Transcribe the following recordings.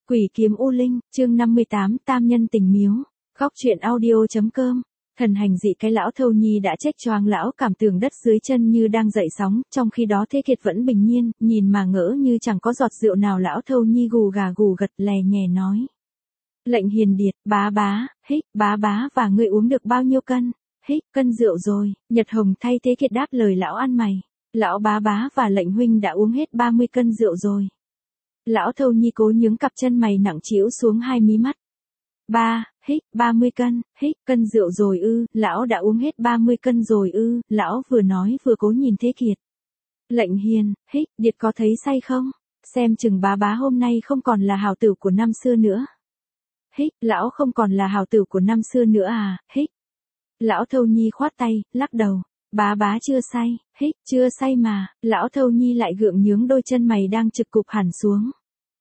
Quỷ kiếm U Linh, chương 58, Tam nhân tình miếu. Góc truyện audio.com. Thần hành dị cái lão thâu nhi đã chết choáng, lão cảm tưởng đất dưới chân như đang dậy sóng, trong khi đó Thế Kiệt vẫn bình nhiên, nhìn mà ngỡ như chẳng có giọt rượu nào. Lão thâu nhi gù gà gù gật lè nhè nói: Lệnh hiền điệt, bá bá, hích, bá bá và ngươi uống được bao nhiêu cân? Hích, cân rượu rồi. Nhật Hồng thay Thế Kiệt đáp lời lão ăn mày. Lão bá bá và lệnh huynh đã uống hết 30 cân rượu rồi. Lão thâu nhi cố nhướng cặp chân mày nặng trĩu xuống hai mí mắt. 30 cân, cân rượu rồi ư? Lão đã uống hết 30 cân rồi ư? Lão vừa nói vừa cố nhìn Thế Kiệt. Lệnh hiền, điệt có thấy say không? Xem chừng bá bá hôm nay không còn là hào tử của năm xưa nữa. Lão không còn là hào tử của năm xưa nữa à? Lão thâu nhi khoát tay, lắc đầu. Bá bá chưa say, chưa say mà. Lão thâu nhi lại gượng nhướng đôi chân mày đang trực cụp hẳn xuống.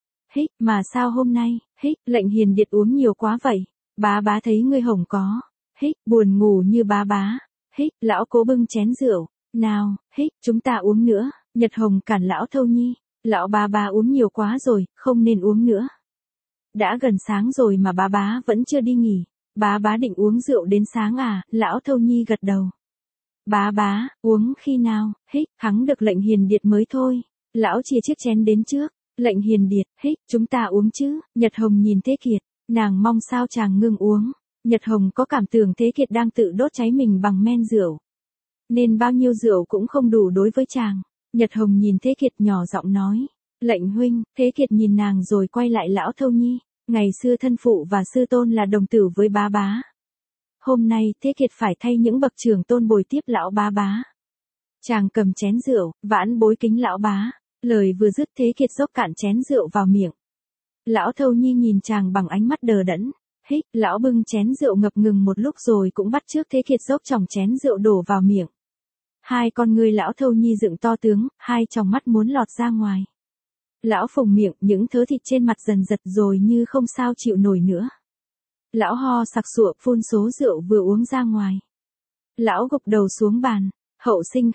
Mà sao hôm nay, lệnh hiền điệt uống nhiều quá vậy? Bá bá thấy ngươi hồng có, buồn ngủ như bá bá. Lão cố bưng chén rượu, nào, chúng ta uống nữa. Nhật Hồng cản lão thâu nhi, lão bá bá uống nhiều quá rồi, không nên uống nữa. Đã gần sáng rồi mà bá bá vẫn chưa đi nghỉ. Bá bá định uống rượu đến sáng à? Lão thâu nhi gật đầu. Bá bá, uống khi nào? Thắng được lệnh hiền điệt mới thôi. Lão chia chiếc chén đến trước. Lệnh hiền điệt, chúng ta uống chứ? Nhật Hồng nhìn Thế Kiệt, nàng mong sao chàng ngưng uống. Nhật Hồng có cảm tưởng Thế Kiệt đang tự đốt cháy mình bằng men rượu, nên bao nhiêu rượu cũng không đủ đối với chàng. Nhật Hồng nhìn Thế Kiệt nhỏ giọng nói, lệnh huynh. Thế Kiệt nhìn nàng rồi quay lại lão thâu nhi. Ngày xưa thân phụ và sư tôn là đồng tử với bá bá. Hôm nay Thế Kiệt phải thay những bậc trưởng tôn bồi tiếp lão bá bá. Chàng cầm chén rượu, vãn bối kính lão bá. Lời vừa dứt Thế Kiệt dốc cạn chén rượu vào miệng. Lão thâu nhi nhìn chàng bằng ánh mắt đờ đẫn. Lão bưng chén rượu ngập ngừng một lúc rồi cũng bắt chước Thế Kiệt dốc tròng chén rượu đổ vào miệng. Hai con ngươi lão thâu nhi dựng to tướng, hai tròng mắt muốn lọt ra ngoài. Lão phồng miệng, những thớ thịt trên mặt dần giật rồi như không sao chịu nổi nữa. Lão ho sặc sụa phun số rượu vừa uống ra ngoài. Lão gục đầu xuống bàn. Hậu sinh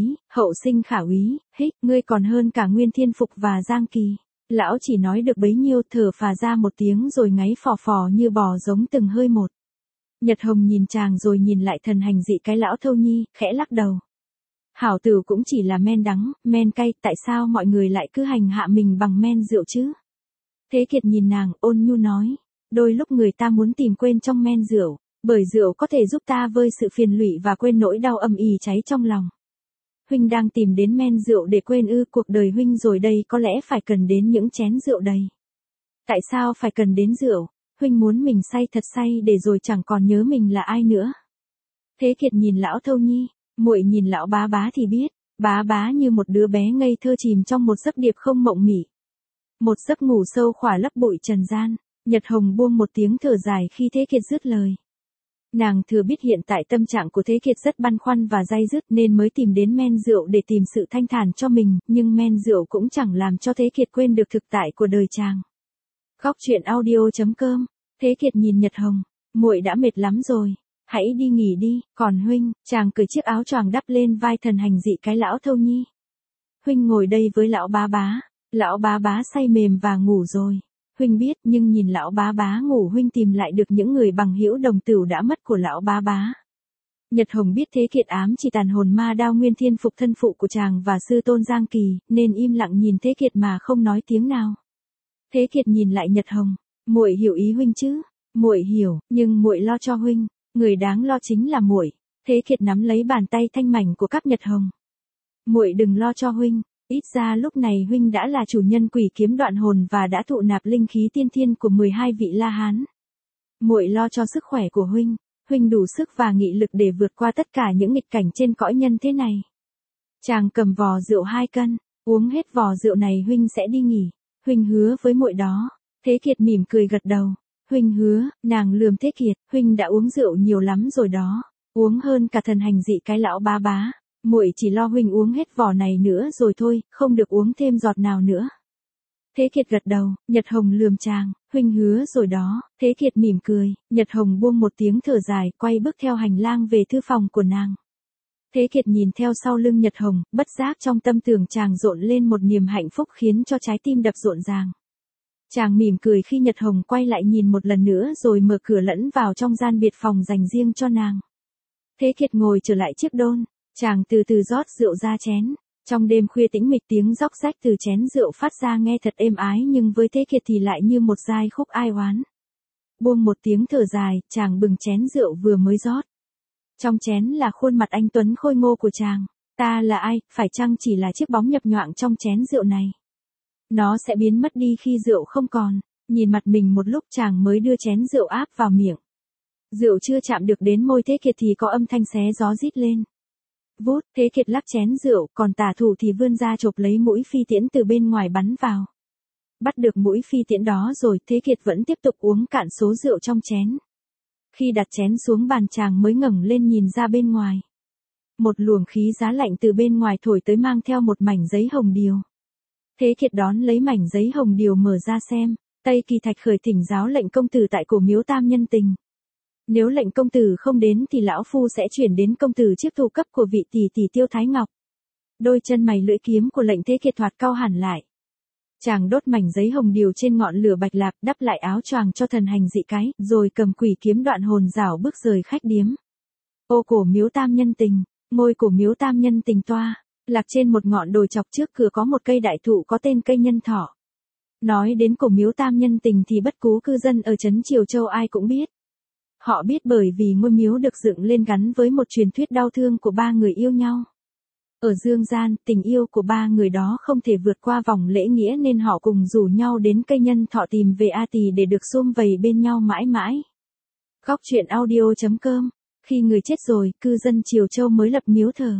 khả úy, ngươi còn hơn cả Nguyên Thiên Phục và Giang Kỳ. Lão chỉ nói được bấy nhiêu, thở phà ra một tiếng rồi ngáy phò phò như bò giống từng hơi một. Nhật Hồng nhìn chàng rồi nhìn lại thần hành dị cái lão thâu nhi, khẽ lắc đầu. Hảo tử cũng chỉ là men đắng, men cay, tại sao mọi người lại cứ hành hạ mình bằng men rượu chứ? Thế Kiệt nhìn nàng, ôn nhu nói, đôi lúc người ta muốn tìm quên trong men rượu. Bởi rượu có thể giúp ta vơi sự phiền lụy và quên nỗi đau âm ỉ cháy trong lòng. Huynh đang tìm đến men rượu để quên ư? Cuộc đời huynh rồi đây có lẽ phải cần đến những chén rượu đầy. Tại sao phải cần đến rượu? Huynh muốn mình say thật say để rồi chẳng còn nhớ mình là ai nữa. Thế Kiệt nhìn lão thâu nhi, muội nhìn lão bá bá thì biết, bá bá như một đứa bé ngây thơ chìm trong một giấc điệp không mộng mị. Một giấc ngủ sâu khỏa lấp bụi trần gian. Nhật Hồng buông một tiếng thở dài khi Thế Kiệt dứt lời. Nàng thừa biết hiện tại tâm trạng của Thế Kiệt rất băn khoăn và day dứt nên mới tìm đến men rượu để tìm sự thanh thản cho mình, nhưng men rượu cũng chẳng làm cho Thế Kiệt quên được thực tại của đời chàng. Góc truyện audio.com. Thế Kiệt nhìn Nhật Hồng, muội đã mệt lắm rồi, hãy đi nghỉ đi. Còn huynh? Chàng cởi chiếc áo choàng đắp lên vai thần hành dị cái lão thâu nhi. Huynh ngồi đây với lão bá bá. Lão bá bá say mềm và ngủ rồi. Huynh biết, nhưng nhìn lão bá bá ngủ huynh tìm lại được những người bằng hữu đồng tửu đã mất của lão bá bá. Nhật Hồng biết Thế Kiệt ám chỉ tàn hồn ma đao Nguyên Thiên Phục thân phụ của chàng và sư tôn Giang Kỳ, nên im lặng nhìn Thế Kiệt mà không nói tiếng nào. Thế Kiệt nhìn lại Nhật Hồng, muội hiểu ý huynh chứ? Muội hiểu, nhưng muội lo cho huynh, người đáng lo chính là muội. Thế Kiệt nắm lấy bàn tay thanh mảnh của các Nhật Hồng. Muội đừng lo cho huynh. Ít ra lúc này huynh đã là chủ nhân quỷ kiếm đoạn hồn và đã thụ nạp linh khí tiên thiên của 12 vị La Hán. Muội lo cho sức khỏe của huynh, huynh đủ sức và nghị lực để vượt qua tất cả những nghịch cảnh trên cõi nhân thế này. Chàng cầm vò rượu 2 cân, uống hết vò rượu này huynh sẽ đi nghỉ. Huynh hứa với muội đó. Thế Kiệt mỉm cười gật đầu. Huynh hứa. Nàng lườm Thế Kiệt, huynh đã uống rượu nhiều lắm rồi đó, uống hơn cả thần hành dị cái lão bá bá. Muội chỉ lo huynh uống hết vỏ này nữa rồi thôi, không được uống thêm giọt nào nữa. Thế Kiệt gật đầu. Nhật Hồng lườm chàng, huynh hứa rồi đó. Thế Kiệt mỉm cười. Nhật Hồng buông một tiếng thở dài, quay bước theo hành lang về thư phòng của nàng. Thế Kiệt nhìn theo sau lưng Nhật Hồng, bất giác trong tâm tưởng chàng rộn lên một niềm hạnh phúc khiến cho trái tim đập rộn ràng. Chàng mỉm cười khi Nhật Hồng quay lại nhìn một lần nữa rồi mở cửa lẫn vào trong gian biệt phòng dành riêng cho nàng. Thế Kiệt ngồi trở lại chiếc đôn, chàng từ từ rót rượu ra chén. Trong đêm khuya tĩnh mịch tiếng róc rách từ chén rượu phát ra nghe thật êm ái nhưng với Thế Kiệt thì lại như một giai khúc ai oán. Buông một tiếng thở dài, chàng bừng chén rượu vừa mới rót. Trong chén là khuôn mặt anh tuấn khôi ngô của chàng. Ta là ai, phải chăng chỉ là chiếc bóng nhập nhoạng trong chén rượu này? Nó sẽ biến mất đi khi rượu không còn. Nhìn mặt mình một lúc chàng mới đưa chén rượu áp vào miệng. Rượu chưa chạm được đến môi Thế Kiệt thì có âm thanh xé gió rít lên. Vút, Thế Kiệt lắc chén rượu, còn tả thủ thì vươn ra chộp lấy mũi phi tiễn từ bên ngoài bắn vào. Bắt được mũi phi tiễn đó rồi, Thế Kiệt vẫn tiếp tục uống cạn số rượu trong chén. Khi đặt chén xuống bàn chàng mới ngẩng lên nhìn ra bên ngoài. Một luồng khí giá lạnh từ bên ngoài thổi tới mang theo một mảnh giấy hồng điều. Thế Kiệt đón lấy mảnh giấy hồng điều mở ra xem, Tây Kỳ Thạch khởi thỉnh giáo lệnh công tử tại cổ miếu Tam Nhân Tình. Nếu lệnh công tử không đến thì lão phu sẽ chuyển đến công tử chiếc thù cấp của vị tỷ tỷ Tiêu Thái Ngọc. Đôi chân mày lưỡi kiếm của lệnh Thế Kiệt thoạt cau hẳn lại. Chàng đốt mảnh giấy hồng điều trên ngọn lửa bạch lạp, đắp lại áo choàng cho thần hành dị cái, rồi cầm quỷ kiếm đoạn hồn rảo bước rời khách điếm. Ô cổ miếu Tam Nhân Tình, ngôi cổ miếu Tam Nhân Tình toa, lạc trên một ngọn đồi chọc trước cửa có một cây đại thụ có tên cây nhân thọ. Nói đến cổ miếu Tam Nhân Tình thì bất cứ cư dân ở trấn Triều Châu ai cũng biết. Họ biết bởi vì ngôi miếu được dựng lên gắn với một truyền thuyết đau thương của ba người yêu nhau. Ở dương gian, tình yêu của ba người đó không thể vượt qua vòng lễ nghĩa nên họ cùng rủ nhau đến cây nhân thọ tìm về A Tỳ để được sum vầy bên nhau mãi mãi. Góc truyện audio.com. Khi người chết rồi, cư dân Triều Châu mới lập miếu thờ.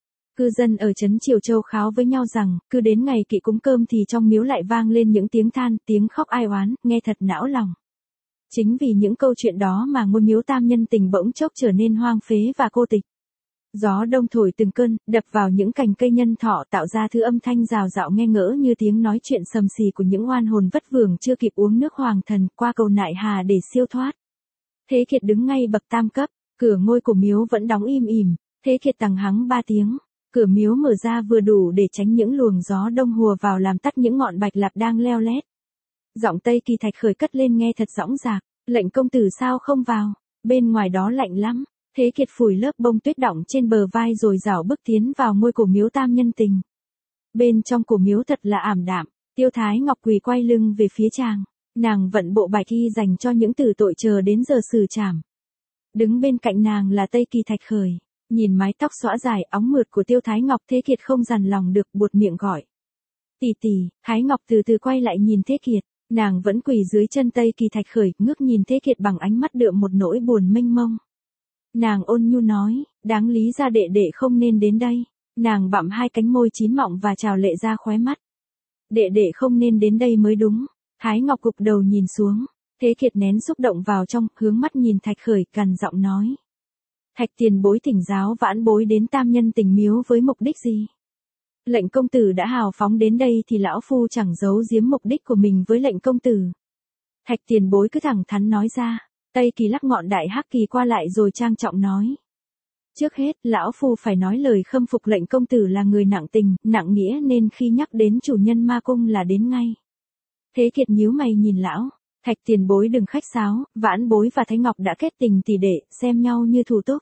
Cư dân ở trấn Triều Châu kháo với nhau rằng, cứ đến ngày kỵ cúng cơm thì trong miếu lại vang lên những tiếng than, tiếng khóc ai oán, nghe thật não lòng. Chính vì những câu chuyện đó mà ngôi miếu Tam Nhân Tình bỗng chốc trở nên hoang phế và cô tịch. Gió đông thổi từng cơn, đập vào những cành cây nhân thọ tạo ra thứ âm thanh rào rạo nghe ngỡ như tiếng nói chuyện sầm xì của những oan hồn vất vưởng chưa kịp uống nước hoàng thần qua cầu nại hà để siêu thoát. Thế Kiệt đứng ngay bậc tam cấp, cửa ngôi của miếu vẫn đóng im ỉm. Thế Kiệt tằng hắng 3 tiếng, cửa miếu mở ra vừa đủ để tránh những luồng gió đông hùa vào làm tắt những ngọn bạch lạp đang leo lét. Giọng Tây Kỳ Thạch khởi cất lên nghe thật dõng dạc, lệnh công tử sao không vào, bên ngoài đó lạnh lắm. Thế Kiệt phủi lớp bông tuyết đọng trên bờ vai rồi rảo bước tiến vào ngôi cổ miếu Tam Nhân Tình. Bên trong cổ miếu thật là ảm đạm, Tiêu Thái Ngọc quỳ quay lưng về phía chàng, nàng vận bộ bạch y dành cho những tử tội chờ đến giờ xử trảm. Đứng bên cạnh nàng là Tây Kỳ Thạch khởi, nhìn mái tóc xõa dài óng mượt của Tiêu Thái Ngọc Thế Kiệt không dằn lòng được buột miệng gọi. Tỷ tỷ. Thái Ngọc từ từ quay lại nhìn Thế Kiệt, nàng vẫn quỳ dưới chân Tây Kỳ Thạch khởi, ngước nhìn Thế Kiệt bằng ánh mắt đượm một nỗi buồn mênh mông. Nàng ôn nhu nói, đáng lý ra đệ đệ không nên đến đây. Nàng bặm hai cánh môi chín mọng và trào lệ ra khóe mắt. Đệ đệ không nên đến đây mới đúng. Thái Ngọc gục đầu nhìn xuống. Thế Kiệt nén xúc động vào trong, hướng mắt nhìn Thạch khởi, gằn giọng nói. Thạch tiền bối thỉnh giáo vãn bối đến Tam Nhân Tình miếu với mục đích gì? Lệnh công tử đã hào phóng đến đây thì lão phu chẳng giấu giếm mục đích của mình với lệnh công tử. Thạch tiền bối cứ thẳng thắn nói ra. Tây Kỳ lắc ngọn đại hắc kỳ qua lại rồi trang trọng nói. Trước hết, lão phu phải nói lời khâm phục lệnh công tử là người nặng tình, nặng nghĩa nên khi nhắc đến chủ nhân ma cung là đến ngay. Thế Kiệt nhíu mày nhìn lão, Thạch tiền bối đừng khách sáo, vãn bối và Thái Ngọc đã kết tình tỷ đệ, xem nhau như thù túc.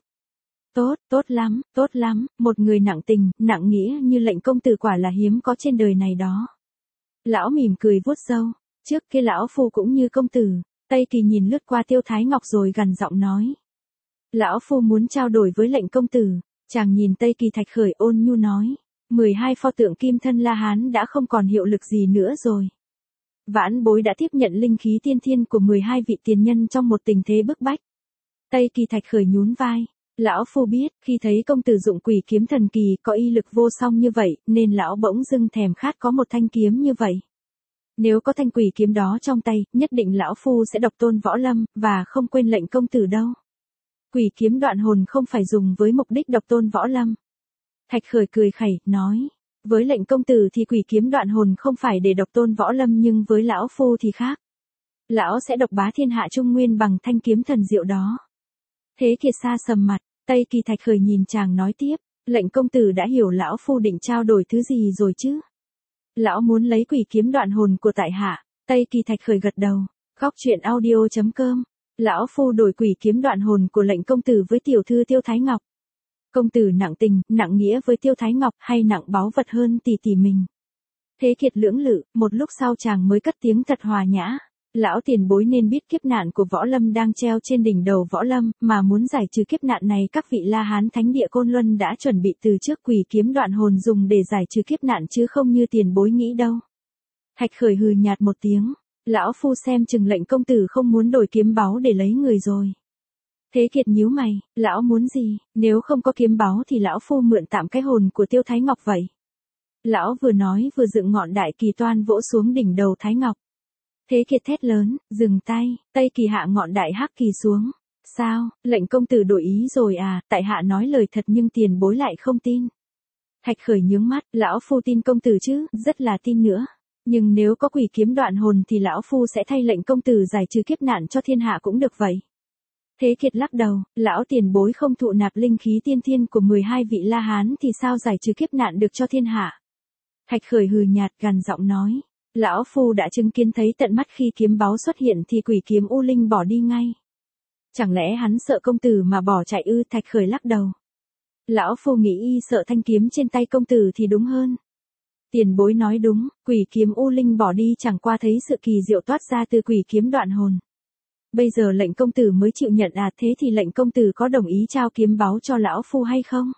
Tốt lắm, một người nặng tình, nặng nghĩa như lệnh công tử quả là hiếm có trên đời này đó. Lão mỉm cười vuốt râu, trước kia lão phu cũng như công tử. Tây Kỳ nhìn lướt qua Tiêu Thái Ngọc rồi gằn giọng nói. Lão phu muốn trao đổi với lệnh công tử. Chàng nhìn Tây Kỳ Thạch khởi ôn nhu nói. 12 pho tượng kim thân La Hán đã không còn hiệu lực gì nữa rồi. Vãn bối đã tiếp nhận linh khí tiên thiên của 12 vị tiền nhân trong một tình thế bức bách. Tây Kỳ Thạch khởi nhún vai. Lão phu biết, khi thấy công tử dụng quỷ kiếm thần kỳ có y lực vô song như vậy, nên lão bỗng dưng thèm khát có một thanh kiếm như vậy. Nếu có thanh quỷ kiếm đó trong tay, nhất định lão phu sẽ độc tôn võ lâm, và không quên lệnh công tử đâu. Quỷ kiếm đoạn hồn không phải dùng với mục đích độc tôn võ lâm. Thạch khởi cười khẩy, nói. Với lệnh công tử thì quỷ kiếm đoạn hồn không phải để độc tôn võ lâm nhưng với lão phu thì khác. Lão sẽ độc bá thiên hạ trung nguyên bằng thanh kiếm thần diệu đó. Thế Kiệt xa sầm mặt, Tây Kỳ Thạch khởi nhìn chàng nói tiếp. Lệnh công tử đã hiểu lão phu định trao đổi thứ gì rồi chứ? Lão muốn lấy quỷ kiếm đoạn hồn của tại hạ. Tây Kỳ Thạch Khởi gật đầu. Góc chuyện audio.com. Lão phu đổi quỷ kiếm đoạn hồn của lệnh công tử với tiểu thư Tiêu Thái Ngọc. Công tử nặng tình, nặng nghĩa với Tiêu Thái Ngọc hay nặng báu vật hơn tỷ tỷ mình? Thế Kiệt lưỡng lự, một lúc sau chàng mới cất tiếng thật hòa nhã. Lão tiền bối nên biết kiếp nạn của Võ Lâm đang treo trên đỉnh đầu Võ Lâm, mà muốn giải trừ kiếp nạn này các vị La Hán Thánh Địa Côn Luân đã chuẩn bị từ trước quỷ kiếm đoạn hồn dùng để giải trừ kiếp nạn chứ không như tiền bối nghĩ đâu. Thạch Khởi hừ nhạt một tiếng, lão phu xem chừng lệnh công tử không muốn đổi kiếm báu để lấy người rồi. Thế Kiệt nhíu mày, lão muốn gì, nếu không có kiếm báu thì lão phu mượn tạm cái hồn của Tiêu Thái Ngọc vậy. Lão vừa nói vừa dựng ngọn đại kỳ toan vỗ xuống đỉnh đầu Thái Ngọc. Thế Kiệt thét lớn, dừng tay, Tây Kỳ hạ ngọn đại hắc kỳ xuống. Sao, lệnh công tử đổi ý rồi à, tại hạ nói lời thật nhưng tiền bối lại không tin. Thạch Khởi nhướng mắt, lão phu tin công tử chứ, rất là tin nữa. Nhưng nếu có quỷ kiếm đoạn hồn thì lão phu sẽ thay lệnh công tử giải trừ kiếp nạn cho thiên hạ cũng được vậy. Thế Kiệt lắc đầu, lão tiền bối không thụ nạp linh khí tiên thiên của 12 vị La Hán thì sao giải trừ kiếp nạn được cho thiên hạ. Thạch Khởi hừ nhạt gằn giọng nói, lão phu đã chứng kiến thấy tận mắt khi kiếm báu xuất hiện thì quỷ kiếm U Linh bỏ đi ngay. Chẳng lẽ hắn sợ công tử mà bỏ chạy ư? Thạch Khởi lắc đầu. Lão phu nghĩ y sợ thanh kiếm trên tay công tử thì đúng hơn. Tiền bối nói đúng, quỷ kiếm U Linh bỏ đi chẳng qua thấy sự kỳ diệu toát ra từ quỷ kiếm đoạn hồn. Bây giờ lệnh công tử mới chịu nhận à, thế thì lệnh công tử có đồng ý trao kiếm báu cho lão phu hay không?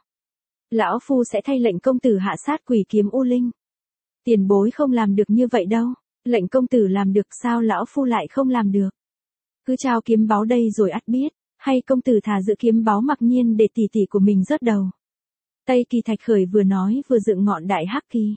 Lão phu sẽ thay lệnh công tử hạ sát quỷ kiếm U Linh. Tiền bối không làm được như vậy đâu, lệnh công tử làm được sao lão phu lại không làm được? Cứ trao kiếm báu đây rồi ắt biết, hay công tử thà giữ kiếm báu mặc nhiên để tỷ tỷ của mình rớt đầu. Tây Kỳ Thạch Khởi vừa nói vừa dựng ngọn đại hắc kỳ.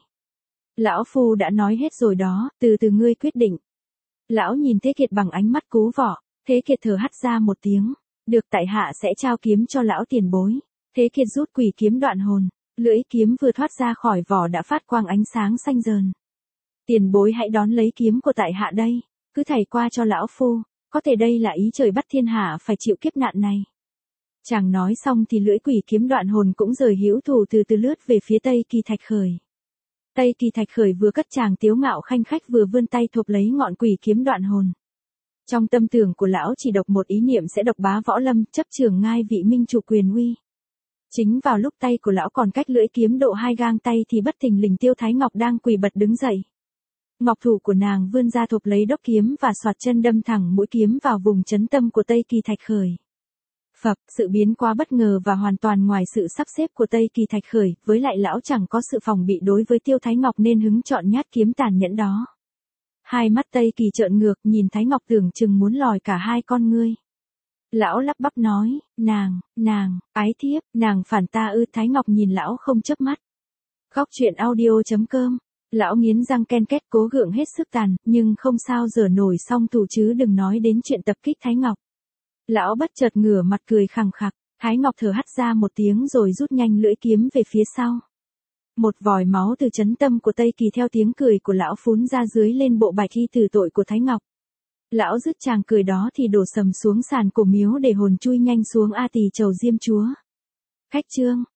Lão phu đã nói hết rồi đó, từ từ ngươi quyết định. Lão nhìn Thế Kiệt bằng ánh mắt cú vọ, Thế Kiệt thở hắt ra một tiếng, được tại hạ sẽ trao kiếm cho lão tiền bối. Thế Kiệt rút quỷ kiếm đoạn hồn, lưỡi kiếm vừa thoát ra khỏi vỏ đã phát quang ánh sáng xanh rờn. Tiền bối hãy đón lấy kiếm của tại hạ đây, cứ thảy qua cho lão phu, có thể đây là ý trời bắt thiên hạ phải chịu kiếp nạn này. Chàng nói xong thì lưỡi quỷ kiếm đoạn hồn cũng rời hữu thủ từ từ lướt về phía Tây Kỳ Thạch Khởi. Tây Kỳ Thạch Khởi vừa cất chàng tiếu ngạo khanh khách vừa vươn tay thộp lấy ngọn quỷ kiếm đoạn hồn. Trong tâm tưởng của lão chỉ độc một ý niệm sẽ độc bá Võ Lâm, chấp trường ngai vị minh chủ quyền uy. Chính vào lúc tay của lão còn cách lưỡi kiếm độ 2 gang tay thì bất thình lình Tiêu Thái Ngọc đang quỳ bật đứng dậy. Ngọc thủ của nàng vươn ra thộp lấy đốc kiếm và xoạt chân đâm thẳng mũi kiếm vào vùng chấn tâm của Tây Kỳ Thạch Khởi. Phập, sự biến quá bất ngờ và hoàn toàn ngoài sự sắp xếp của Tây Kỳ Thạch Khởi, với lại lão chẳng có sự phòng bị đối với Tiêu Thái Ngọc nên hứng chọn nhát kiếm tàn nhẫn đó. Hai mắt Tây Kỳ trợn ngược nhìn Thái Ngọc tưởng chừng muốn lòi cả hai con ngươi. Lão lắp bắp nói, nàng, ái thiếp, nàng phản ta ư? Thái Ngọc nhìn lão không chớp mắt. Góc chuyện audio.com. Lão nghiến răng ken két cố gượng hết sức tàn, nhưng không sao dở nổi song thủ chứ đừng nói đến chuyện tập kích Thái Ngọc. Lão bất chợt ngửa mặt cười khằng khặc, Thái Ngọc thở hắt ra một tiếng rồi rút nhanh lưỡi kiếm về phía sau. Một vòi máu từ chấn tâm của Tây Kỳ theo tiếng cười của lão phún ra dưới lên bộ bạch y tử tội của Thái Ngọc. Lão dứt tràng cười đó thì đổ sầm xuống sàn cổ miếu để hồn chui nhanh xuống A Tỳ chầu Diêm Chúa. Khách chương.